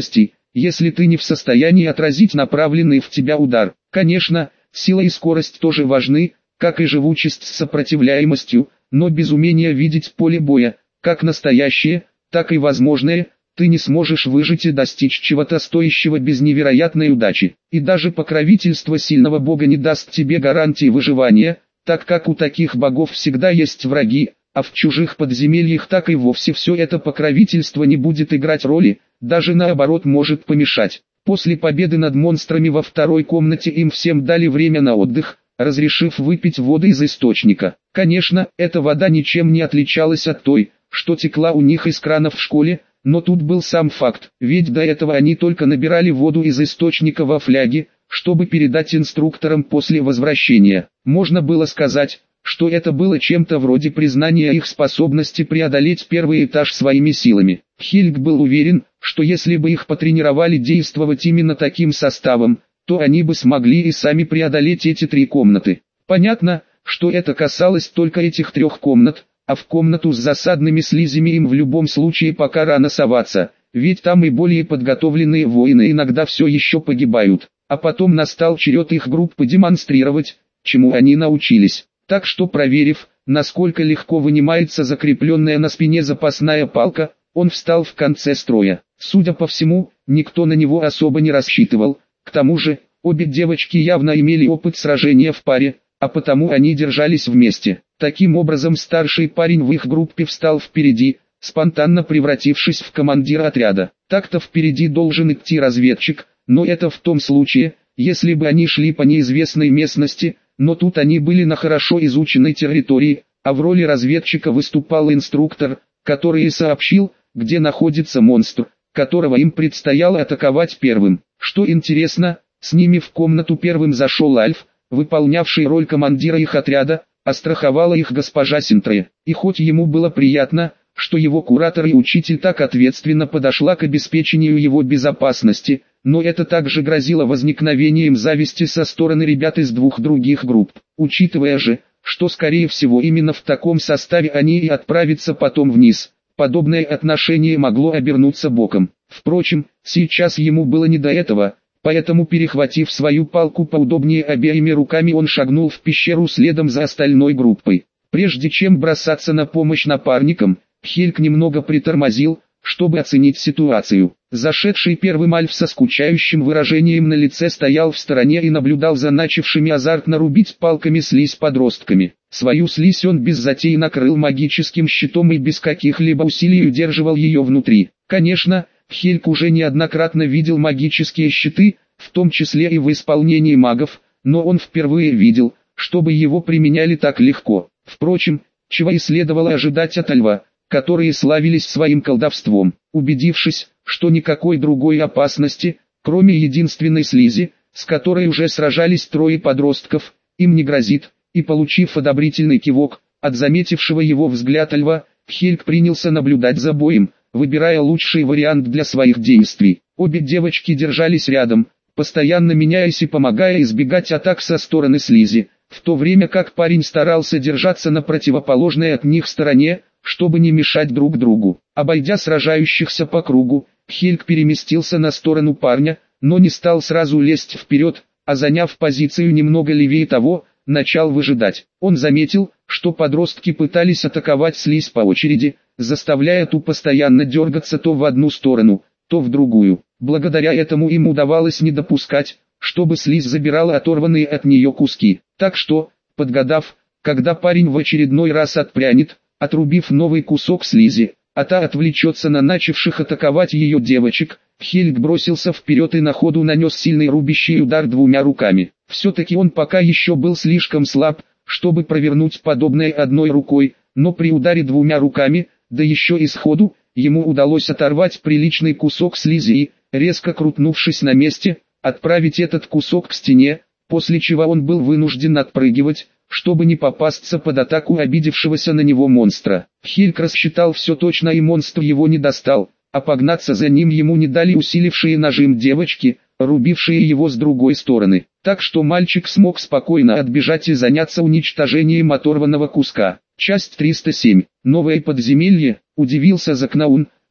если ты не в состоянии отразить направленный в тебя удар. Конечно, сила и скорость тоже важны, как и живучесть с сопротивляемостью, но без умения видеть поле боя, как настоящее, так и возможное, ты не сможешь выжить и достичь чего-то стоящего без невероятной удачи. И даже покровительство сильного бога не даст тебе гарантии выживания, так как у таких богов всегда есть враги, а в чужих подземельях так и вовсе все это покровительство не будет играть роли, даже наоборот может помешать. После победы над монстрами во второй комнате им всем дали время на отдых, разрешив выпить воду из источника. Конечно, эта вода ничем не отличалась от той, что текла у них из крана в школе, но тут был сам факт, ведь до этого они только набирали воду из источника во фляге, чтобы передать инструкторам после возвращения. Можно было сказать, что это было чем-то вроде признания их способности преодолеть первый этаж своими силами. Хельг был уверен, что если бы их потренировали действовать именно таким составом, то они бы смогли и сами преодолеть эти три комнаты. Понятно, что это касалось только этих трех комнат, а в комнату с засадными слизями им в любом случае пока рано соваться, ведь там и более подготовленные воины иногда все еще погибают. А потом настал черед их группы демонстрировать, чему они научились. Так что, проверив, насколько легко вынимается закрепленная на спине запасная палка, он встал в конце строя. Судя по всему, никто на него особо не рассчитывал. К тому же, обе девочки явно имели опыт сражения в паре, а потому они держались вместе. Таким образом, старший парень в их группе встал впереди, спонтанно превратившись в командира отряда. Так-то впереди должен идти разведчик, но это в том случае, если бы они шли по неизвестной местности, но тут они были на хорошо изученной территории, а в роли разведчика выступал инструктор, который и сообщил, где находится монстр, которого им предстояло атаковать первым. Что интересно, с ними в комнату первым зашел Альф, выполнявший роль командира их отряда, а страховала их госпожа Синтрея. И хоть ему было приятно, что его куратор и учитель так ответственно подошла к обеспечению его безопасности, но это также грозило возникновением зависти со стороны ребят из двух других групп. Учитывая же, что скорее всего именно в таком составе они и отправятся потом вниз, подобное отношение могло обернуться боком. Впрочем, сейчас ему было не до этого, поэтому, перехватив свою палку поудобнее обеими руками, он шагнул в пещеру следом за остальной группой. Прежде чем бросаться на помощь напарникам, Хельг немного притормозил, чтобы оценить ситуацию. Зашедший первым Альф со скучающим выражением на лице стоял в стороне и наблюдал за начавшими азартно рубить палками слизь подростками. Свою слизь он без затей накрыл магическим щитом и без каких-либо усилий удерживал ее внутри. Конечно, Хельг уже неоднократно видел магические щиты, в том числе и в исполнении магов, но он впервые видел, чтобы его применяли так легко. Впрочем, чего и следовало ожидать от льва, которые славились своим колдовством. Убедившись, что никакой другой опасности, кроме единственной слизи, с которой уже сражались трое подростков, им не грозит, и получив одобрительный кивок от заметившего его взгляд льва, Хельг принялся наблюдать за боем, выбирая лучший вариант для своих действий. Обе девочки держались рядом, постоянно меняясь и помогая избегать атак со стороны слизи, в то время как парень старался держаться на противоположной от них стороне, чтобы не мешать друг другу. Обойдя сражающихся по кругу, Хельг переместился на сторону парня, но не стал сразу лезть вперед, а заняв позицию немного левее того, начал выжидать. Он заметил, что подростки пытались атаковать слизь по очереди, заставляя ту постоянно дергаться то в одну сторону, то в другую. Благодаря этому им удавалось не допускать, чтобы слизь забирала оторванные от нее куски. Так что, подгадав, когда парень в очередной раз отпрянет, отрубив новый кусок слизи, а та отвлечется на начавших атаковать ее девочек, Хельг бросился вперед и на ходу нанес сильный рубящий удар двумя руками. Все-таки он пока еще был слишком слаб, чтобы провернуть подобное одной рукой, но при ударе двумя руками, да еще и сходу, ему удалось оторвать приличный кусок слизи и, резко крутнувшись на месте, отправить этот кусок к стене, после чего он был вынужден отпрыгивать, чтобы не попасться под атаку обидевшегося на него монстра. Хельг рассчитал все точно, и монстр его не достал, а погнаться за ним ему не дали усилившие нажим девочки, рубившие его с другой стороны. Так что мальчик смог спокойно отбежать и заняться уничтожением оторванного куска. Часть триста семь. Новое подземелье, удивился Закнаун,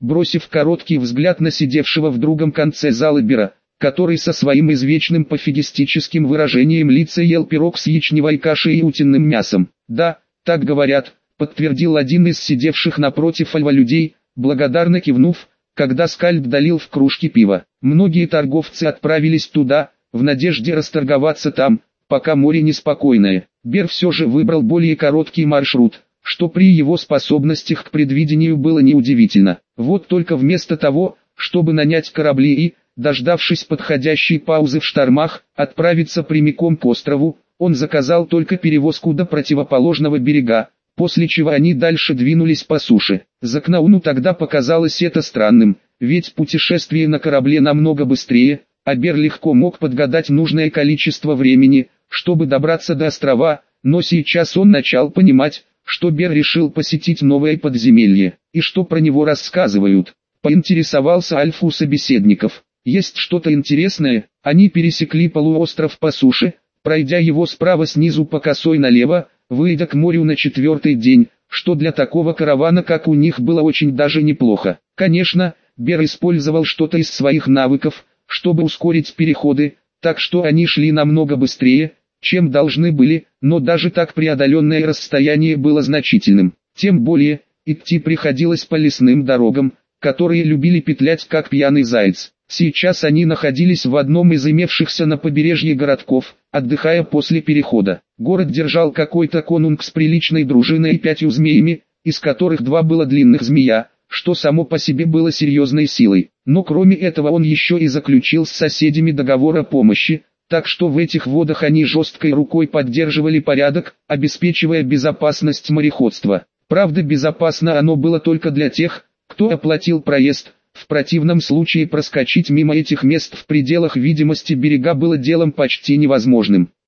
бросив короткий взгляд на сидевшего в другом конце зала Бера, который со своим извечным пофигистическим выражением лица ел пирог с ячневой кашей и утиным мясом. «Да, так говорят», — подтвердил один из сидевших напротив Альва людей, благодарно кивнув, когда Скальд долил в кружки пива. Многие торговцы отправились туда, в надежде расторговаться там, пока море неспокойное. Бер все же выбрал более короткий маршрут, что при его способностях к предвидению было неудивительно. Вот только вместо того, чтобы нанять корабли и, дождавшись подходящей паузы в штормах, отправиться прямиком к острову, он заказал только перевозку до противоположного берега, после чего они дальше двинулись по суше. Закнауну тогда показалось это странным, ведь путешествие на корабле намного быстрее, а Бер легко мог подгадать нужное количество времени, чтобы добраться до острова, но сейчас он начал понимать, что Бер решил посетить новое подземелье, и что про него рассказывают. Поинтересовался Альф у собеседников. Есть что-то интересное? Они пересекли полуостров по суше, пройдя его справа снизу по косой налево, выйдя к морю на четвертый день, что для такого каравана как у них было очень даже неплохо. Конечно, Бер использовал что-то из своих навыков, чтобы ускорить переходы, так что они шли намного быстрее, чем должны были, но даже так преодоленное расстояние было значительным. Тем более, идти приходилось по лесным дорогам, которые любили петлять как пьяный заяц. Сейчас они находились в одном из имевшихся на побережье городков, отдыхая после перехода. Город держал какой-то конунг с приличной дружиной и пятью змеями, из которых два было длинных змея, что само по себе было серьезной силой. Но кроме этого он еще и заключил с соседями договор о помощи, так что в этих водах они жесткой рукой поддерживали порядок, обеспечивая безопасность мореходства. Правда, безопасно оно было только для тех, кто оплатил проезд. В противном случае проскочить мимо этих мест в пределах видимости берега было делом почти невозможным.